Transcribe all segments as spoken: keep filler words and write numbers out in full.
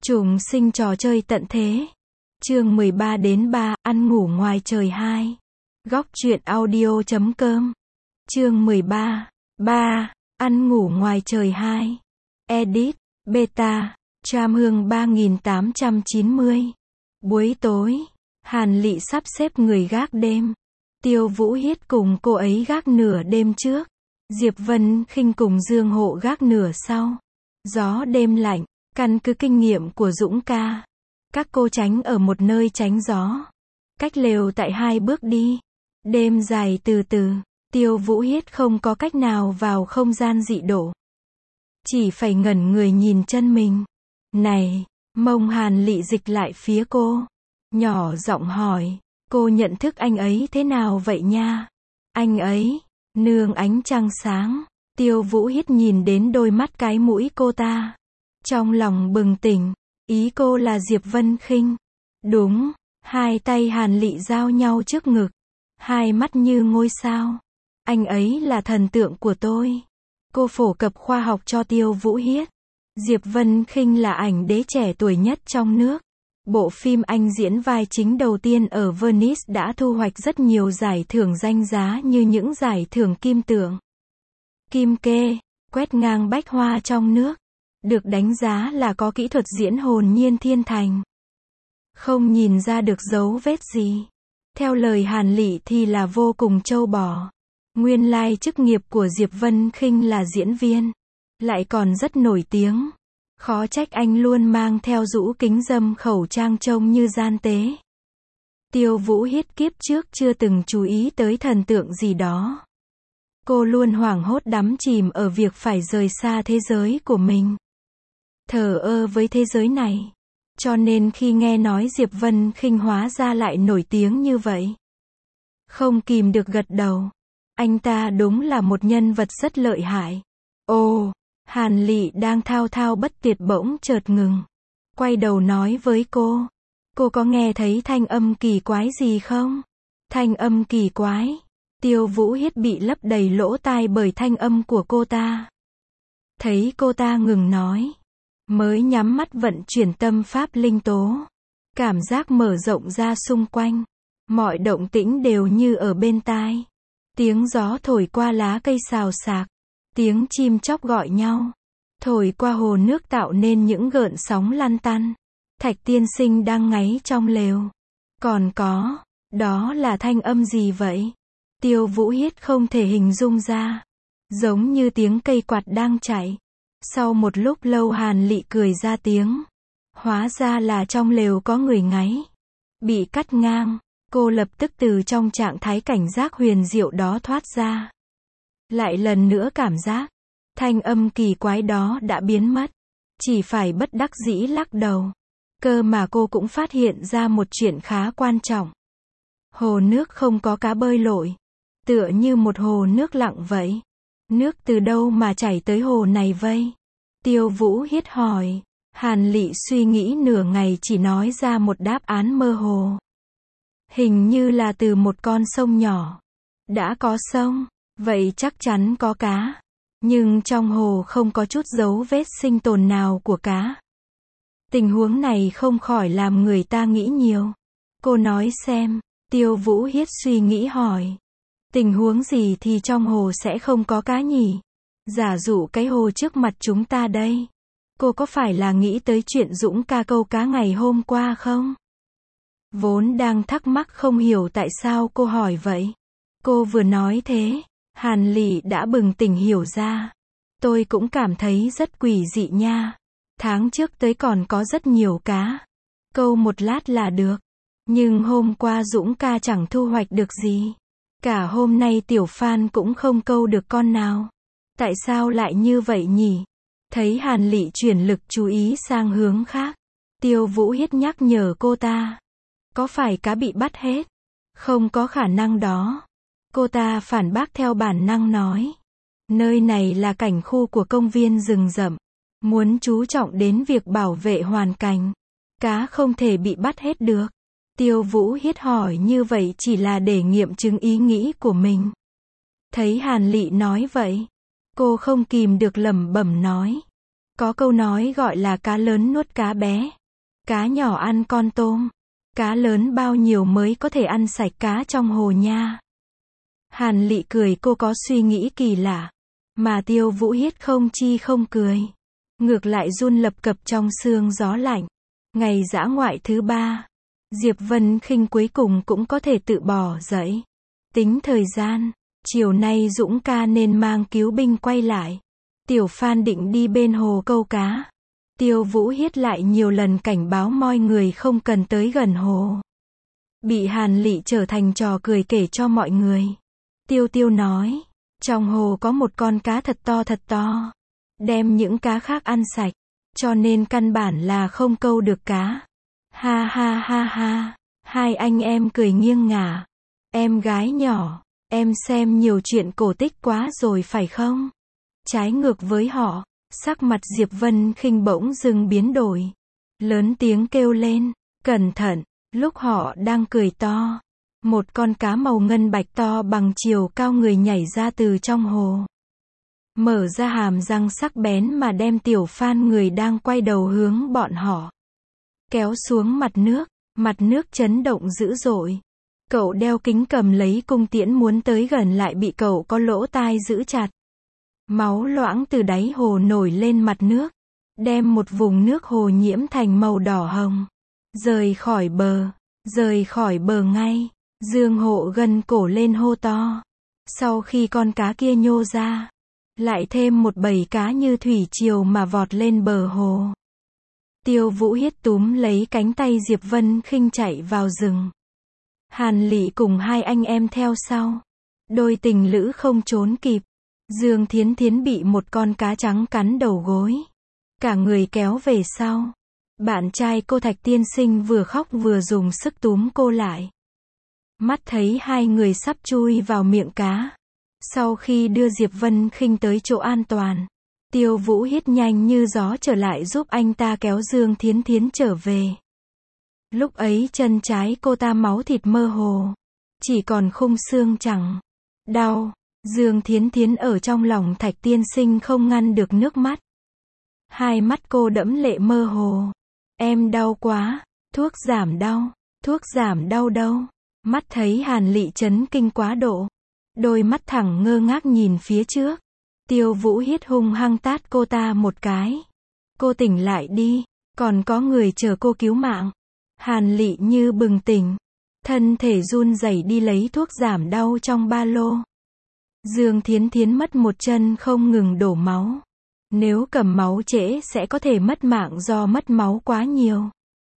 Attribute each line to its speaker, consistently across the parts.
Speaker 1: Trùng sinh trò chơi tận thế. Chương mười ba đến ba, ăn ngủ ngoài trời hai. Góc truyện audio chấm com. Chương mười ba. ba. Ăn ngủ ngoài trời hai. Edit, beta, Tram Hương ba nghìn tám trăm chín mươi. Buổi tối, Hàn Lị sắp xếp người gác đêm. Tiêu Vũ Hiết cùng cô ấy gác nửa đêm trước. Diệp Vân Khinh cùng Dương Hộ gác nửa sau. Gió đêm lạnh, căn cứ kinh nghiệm của Dũng ca. Các cô tránh ở một nơi tránh gió. Cách lều tại hai bước đi. Đêm dài từ từ, Tiêu Vũ Hiết không có cách nào vào không gian dị độ. Chỉ phải ngẩn người nhìn chân mình. Này, mông Hàn Lị dịch lại phía cô. Nhỏ giọng hỏi, cô nhận thức anh ấy thế nào vậy nha? Anh ấy, nương ánh trăng sáng. Tiêu Vũ Hiết nhìn đến đôi mắt cái mũi cô ta. Trong lòng bừng tỉnh, ý cô là Diệp Vân Khinh. Đúng, hai tay Hàn Lị giao nhau trước ngực. Hai mắt như ngôi sao. Anh ấy là thần tượng của tôi. Cô phổ cập khoa học cho Tiêu Vũ Hiết. Diệp Vân Khinh là ảnh đế trẻ tuổi nhất trong nước. Bộ phim anh diễn vai chính đầu tiên ở Venice đã thu hoạch rất nhiều giải thưởng danh giá như những giải thưởng Kim Tượng, Kim Kê, quét ngang bách hoa trong nước. Được đánh giá là có kỹ thuật diễn hồn nhiên thiên thành. Không nhìn ra được dấu vết gì. Theo lời Hàn Lị thì là vô cùng trâu bò. Nguyên lai chức nghiệp của Diệp Vân Khinh là diễn viên. Lại còn rất nổi tiếng. Khó trách anh luôn mang theo rũ kính râm khẩu trang trông như gian tế. Tiêu Vũ Hiết kiếp trước chưa từng chú ý tới thần tượng gì đó. Cô luôn hoảng hốt đắm chìm ở việc phải rời xa thế giới của mình. Thờ ơ với thế giới này. Cho nên khi nghe nói Diệp Vân Khinh hóa ra lại nổi tiếng như vậy. Không kìm được gật đầu. Anh ta đúng là một nhân vật rất lợi hại. Ồ, Hàn Lị đang thao thao bất tuyệt bỗng chợt ngừng. Quay đầu nói với cô. Cô có nghe thấy thanh âm kỳ quái gì không? Thanh âm kỳ quái. Tiêu Vũ Hiết bị lấp đầy lỗ tai bởi thanh âm của cô ta. Thấy cô ta ngừng nói. Mới nhắm mắt vận chuyển tâm pháp linh tố. Cảm giác mở rộng ra xung quanh. Mọi động tĩnh đều như ở bên tai. Tiếng gió thổi qua lá cây xào xạc. Tiếng chim chóc gọi nhau. Thổi qua hồ nước tạo nên những gợn sóng lăn tăn. Thạch tiên sinh đang ngáy trong lều. Còn có, đó là thanh âm gì vậy? Tiêu Vũ Hiết không thể hình dung ra. Giống như tiếng cây quạt đang chạy. Sau một lúc lâu Hàn Lị cười ra tiếng. Hóa ra là trong lều có người ngáy. Bị cắt ngang, cô lập tức từ trong trạng thái cảnh giác huyền diệu đó thoát ra. Lại lần nữa cảm giác, thanh âm kỳ quái đó đã biến mất. Chỉ phải bất đắc dĩ lắc đầu. Cơ mà cô cũng phát hiện ra một chuyện khá quan trọng. Hồ nước không có cá bơi lội. Tựa như một hồ nước lặng vậy. Nước từ đâu mà chảy tới hồ này vây? Tiêu Vũ Hiết hỏi. Hàn Lị suy nghĩ nửa ngày chỉ nói ra một đáp án mơ hồ. Hình như là từ một con sông nhỏ. Đã có sông, vậy chắc chắn có cá. Nhưng trong hồ không có chút dấu vết sinh tồn nào của cá. Tình huống này không khỏi làm người ta nghĩ nhiều. Cô nói xem. Tiêu Vũ Hiết suy nghĩ hỏi. Tình huống gì thì trong hồ sẽ không có cá nhỉ? Giả dụ cái hồ trước mặt chúng ta đây. Cô có phải là nghĩ tới chuyện Dũng ca câu cá ngày hôm qua không? Vốn đang thắc mắc không hiểu tại sao cô hỏi vậy. Cô vừa nói thế, Hàn Lị đã bừng tỉnh hiểu ra. Tôi cũng cảm thấy rất quỷ dị nha. Tháng trước tới còn có rất nhiều cá. Câu một lát là được. Nhưng hôm qua Dũng ca chẳng thu hoạch được gì. Cả hôm nay Tiểu Phan cũng không câu được con nào. Tại sao lại như vậy nhỉ? Thấy Hàn Lị chuyển lực chú ý sang hướng khác. Tiêu Vũ Hiết nhắc nhở cô ta. Có phải cá bị bắt hết? Không có khả năng đó. Cô ta phản bác theo bản năng nói. Nơi này là cảnh khu của công viên rừng rậm. Muốn chú trọng đến việc bảo vệ hoàn cảnh. Cá không thể bị bắt hết được. Tiêu Vũ Hiết hỏi như vậy chỉ là để nghiệm chứng ý nghĩ của mình. Thấy Hàn Lị nói vậy. Cô không kìm được lẩm bẩm nói. Có câu nói gọi là cá lớn nuốt cá bé. Cá nhỏ ăn con tôm. Cá lớn bao nhiêu mới có thể ăn sạch cá trong hồ nha. Hàn Lị cười, cô có suy nghĩ kỳ lạ. Mà Tiêu Vũ Hiết không chi không cười. Ngược lại run lập cập trong sương gió lạnh. Ngày dã ngoại thứ ba, Diệp Vân Khinh cuối cùng cũng có thể tự bỏ dậy. Tính thời gian, chiều nay Dũng ca nên mang cứu binh quay lại. Tiểu Phan định đi bên hồ câu cá. Tiêu Vũ Hiết lại nhiều lần cảnh báo mọi người không cần tới gần hồ. Bị Hàn Lị trở thành trò cười kể cho mọi người. Tiêu Tiêu nói, trong hồ có một con cá thật to thật to. Đem những cá khác ăn sạch. Cho nên căn bản là không câu được cá. Ha ha ha ha. Hai anh em cười nghiêng ngả. Em gái nhỏ, em xem nhiều chuyện cổ tích quá rồi phải không? Trái ngược với họ, sắc mặt Diệp Vân Khinh bỗng dưng biến đổi. Lớn tiếng kêu lên, cẩn thận, lúc họ đang cười to. Một con cá màu ngân bạch to bằng chiều cao người nhảy ra từ trong hồ. Mở ra hàm răng sắc bén mà đem Tiểu Phan người đang quay đầu hướng bọn họ. Kéo xuống mặt nước, mặt nước chấn động dữ dội. Cậu đeo kính cầm lấy cung tiễn muốn tới gần lại bị cậu có lỗ tai giữ chặt. Máu loãng từ đáy hồ nổi lên mặt nước. Đem một vùng nước hồ nhiễm thành màu đỏ hồng. Rời khỏi bờ, rời khỏi bờ ngay. Dương Hộ gân cổ lên hô to. Sau khi con cá kia nhô ra, lại thêm một bầy cá như thủy triều mà vọt lên bờ hồ. Tiêu Vũ Hiết túm lấy cánh tay Diệp Vân Khinh chạy vào rừng. Hàn Lị cùng hai anh em theo sau. Đôi tình lữ không trốn kịp. Dương Thiến Thiến bị một con cá trắng cắn đầu gối. Cả người kéo về sau. Bạn trai cô Thạch Tiên Sinh vừa khóc vừa dùng sức túm cô lại. Mắt thấy hai người sắp chui vào miệng cá. Sau khi đưa Diệp Vân Khinh tới chỗ an toàn, Tiêu Vũ Hiết nhanh như gió trở lại giúp anh ta kéo Dương Thiến Thiến trở về. Lúc ấy chân trái cô ta máu thịt mơ hồ, chỉ còn khung xương chẳng. Đau, Dương Thiến Thiến ở trong lòng Thạch Tiên Sinh không ngăn được nước mắt. Hai mắt cô đẫm lệ mơ hồ. Em đau quá, thuốc giảm đau, thuốc giảm đau đâu. Mắt thấy Hàn Lị chấn kinh quá độ. Đôi mắt thẳng ngơ ngác nhìn phía trước. Tiêu Vũ Hiết hung hăng tát cô ta một cái. Cô tỉnh lại đi, còn có người chờ cô cứu mạng. Hàn Lị như bừng tỉnh. Thân thể run rẩy đi lấy thuốc giảm đau trong ba lô. Dương Thiến Thiến mất một chân không ngừng đổ máu. Nếu cầm máu trễ sẽ có thể mất mạng do mất máu quá nhiều.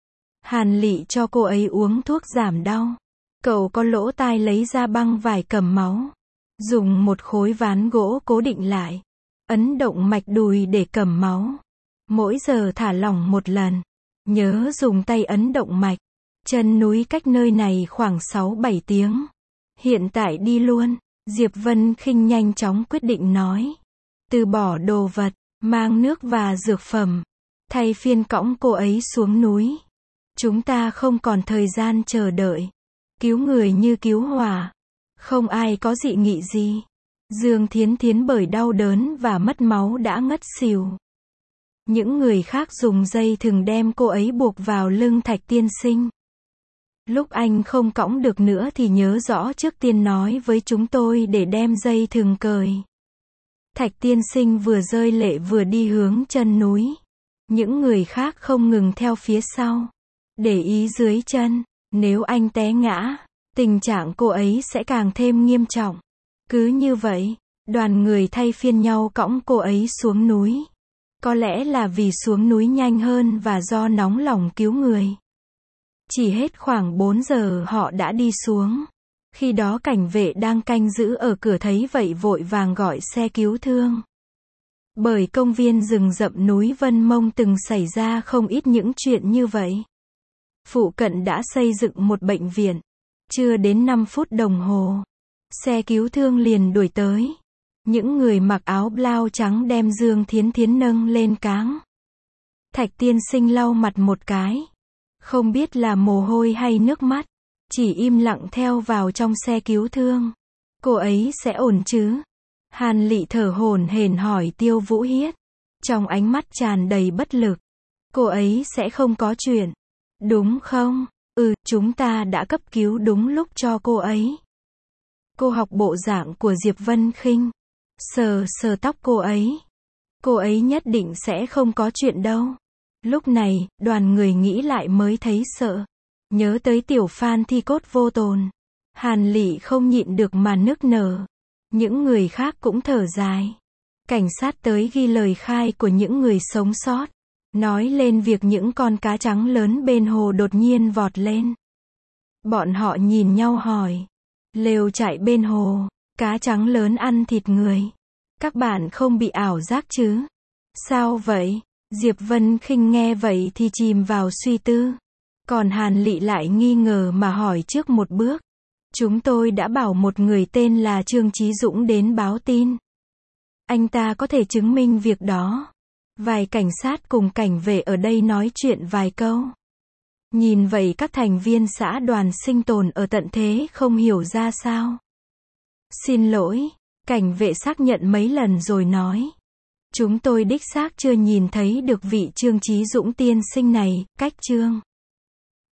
Speaker 1: Hàn Lị cho cô ấy uống thuốc giảm đau. Cậu có lỗ tai lấy ra băng vải cầm máu. Dùng một khối ván gỗ cố định lại. Ấn động mạch đùi để cầm máu. Mỗi giờ thả lỏng một lần. Nhớ dùng tay ấn động mạch. Chân núi cách nơi này khoảng sáu bảy tiếng. Hiện tại đi luôn. Diệp Vân Khinh nhanh chóng quyết định nói. Từ bỏ đồ vật, mang nước và dược phẩm. Thay phiên cõng cô ấy xuống núi. Chúng ta không còn thời gian chờ đợi. Cứu người như cứu hỏa. Không ai có dị nghị gì. Dương Thiến Thiến bởi đau đớn và mất máu đã ngất xỉu. Những người khác dùng dây thừng đem cô ấy buộc vào lưng Thạch Tiên Sinh. Lúc anh không cõng được nữa thì nhớ rõ trước tiên nói với chúng tôi để đem dây thừng cởi. Thạch Tiên Sinh vừa rơi lệ vừa đi hướng chân núi. Những người khác không ngừng theo phía sau. Để ý dưới chân. Nếu anh té ngã, tình trạng cô ấy sẽ càng thêm nghiêm trọng. Cứ như vậy, đoàn người thay phiên nhau cõng cô ấy xuống núi. Có lẽ là vì xuống núi nhanh hơn và do nóng lòng cứu người. Chỉ hết khoảng bốn giờ họ đã đi xuống. Khi đó cảnh vệ đang canh giữ ở cửa thấy vậy vội vàng gọi xe cứu thương. Bởi công viên rừng rậm núi Vân Mông từng xảy ra không ít những chuyện như vậy. Phụ cận đã xây dựng một bệnh viện. Chưa đến năm phút đồng hồ, xe cứu thương liền đuổi tới. Những người mặc áo blau trắng đem Dương Thiến Thiến nâng lên cáng. Thạch Tiên Sinh lau mặt một cái. Không biết là mồ hôi hay nước mắt. Chỉ im lặng theo vào trong xe cứu thương. Cô ấy sẽ ổn chứ? Hàn Lị thở hổn hển hỏi Tiêu Vũ Hiết. trong ánh mắt tràn đầy bất lực. Cô ấy sẽ không có chuyện. Đúng không? Ừ, chúng ta đã cấp cứu đúng lúc cho cô ấy. Cô học bộ dạng của Diệp Vân Khinh. Sờ sờ tóc cô ấy. Cô ấy nhất định sẽ không có chuyện đâu. Lúc này, đoàn người nghĩ lại mới thấy sợ. Nhớ tới tiểu Phan thi cốt vô tồn. Hàn Lị không nhịn được mà nức nở. Những người khác cũng thở dài. Cảnh sát tới ghi lời khai của những người sống sót. Nói lên việc những con cá trắng lớn bên hồ đột nhiên vọt lên. Bọn họ nhìn nhau hỏi. Lều trại bên hồ, cá trắng lớn ăn thịt người. Các bạn không bị ảo giác chứ? Sao vậy? Diệp Vân Khinh nghe vậy thì chìm vào suy tư. Còn Hàn Lị lại nghi ngờ mà hỏi trước một bước. Chúng tôi đã bảo một người tên là Trương Chí Dũng đến báo tin. Anh ta có thể chứng minh việc đó. Vài cảnh sát cùng cảnh vệ ở đây nói chuyện vài câu. Nhìn vậy các thành viên xã đoàn sinh tồn ở tận thế không hiểu ra sao. Xin lỗi, cảnh vệ xác nhận mấy lần rồi nói. Chúng tôi đích xác chưa nhìn thấy được vị Trương Chí Dũng tiên sinh này, cách Trương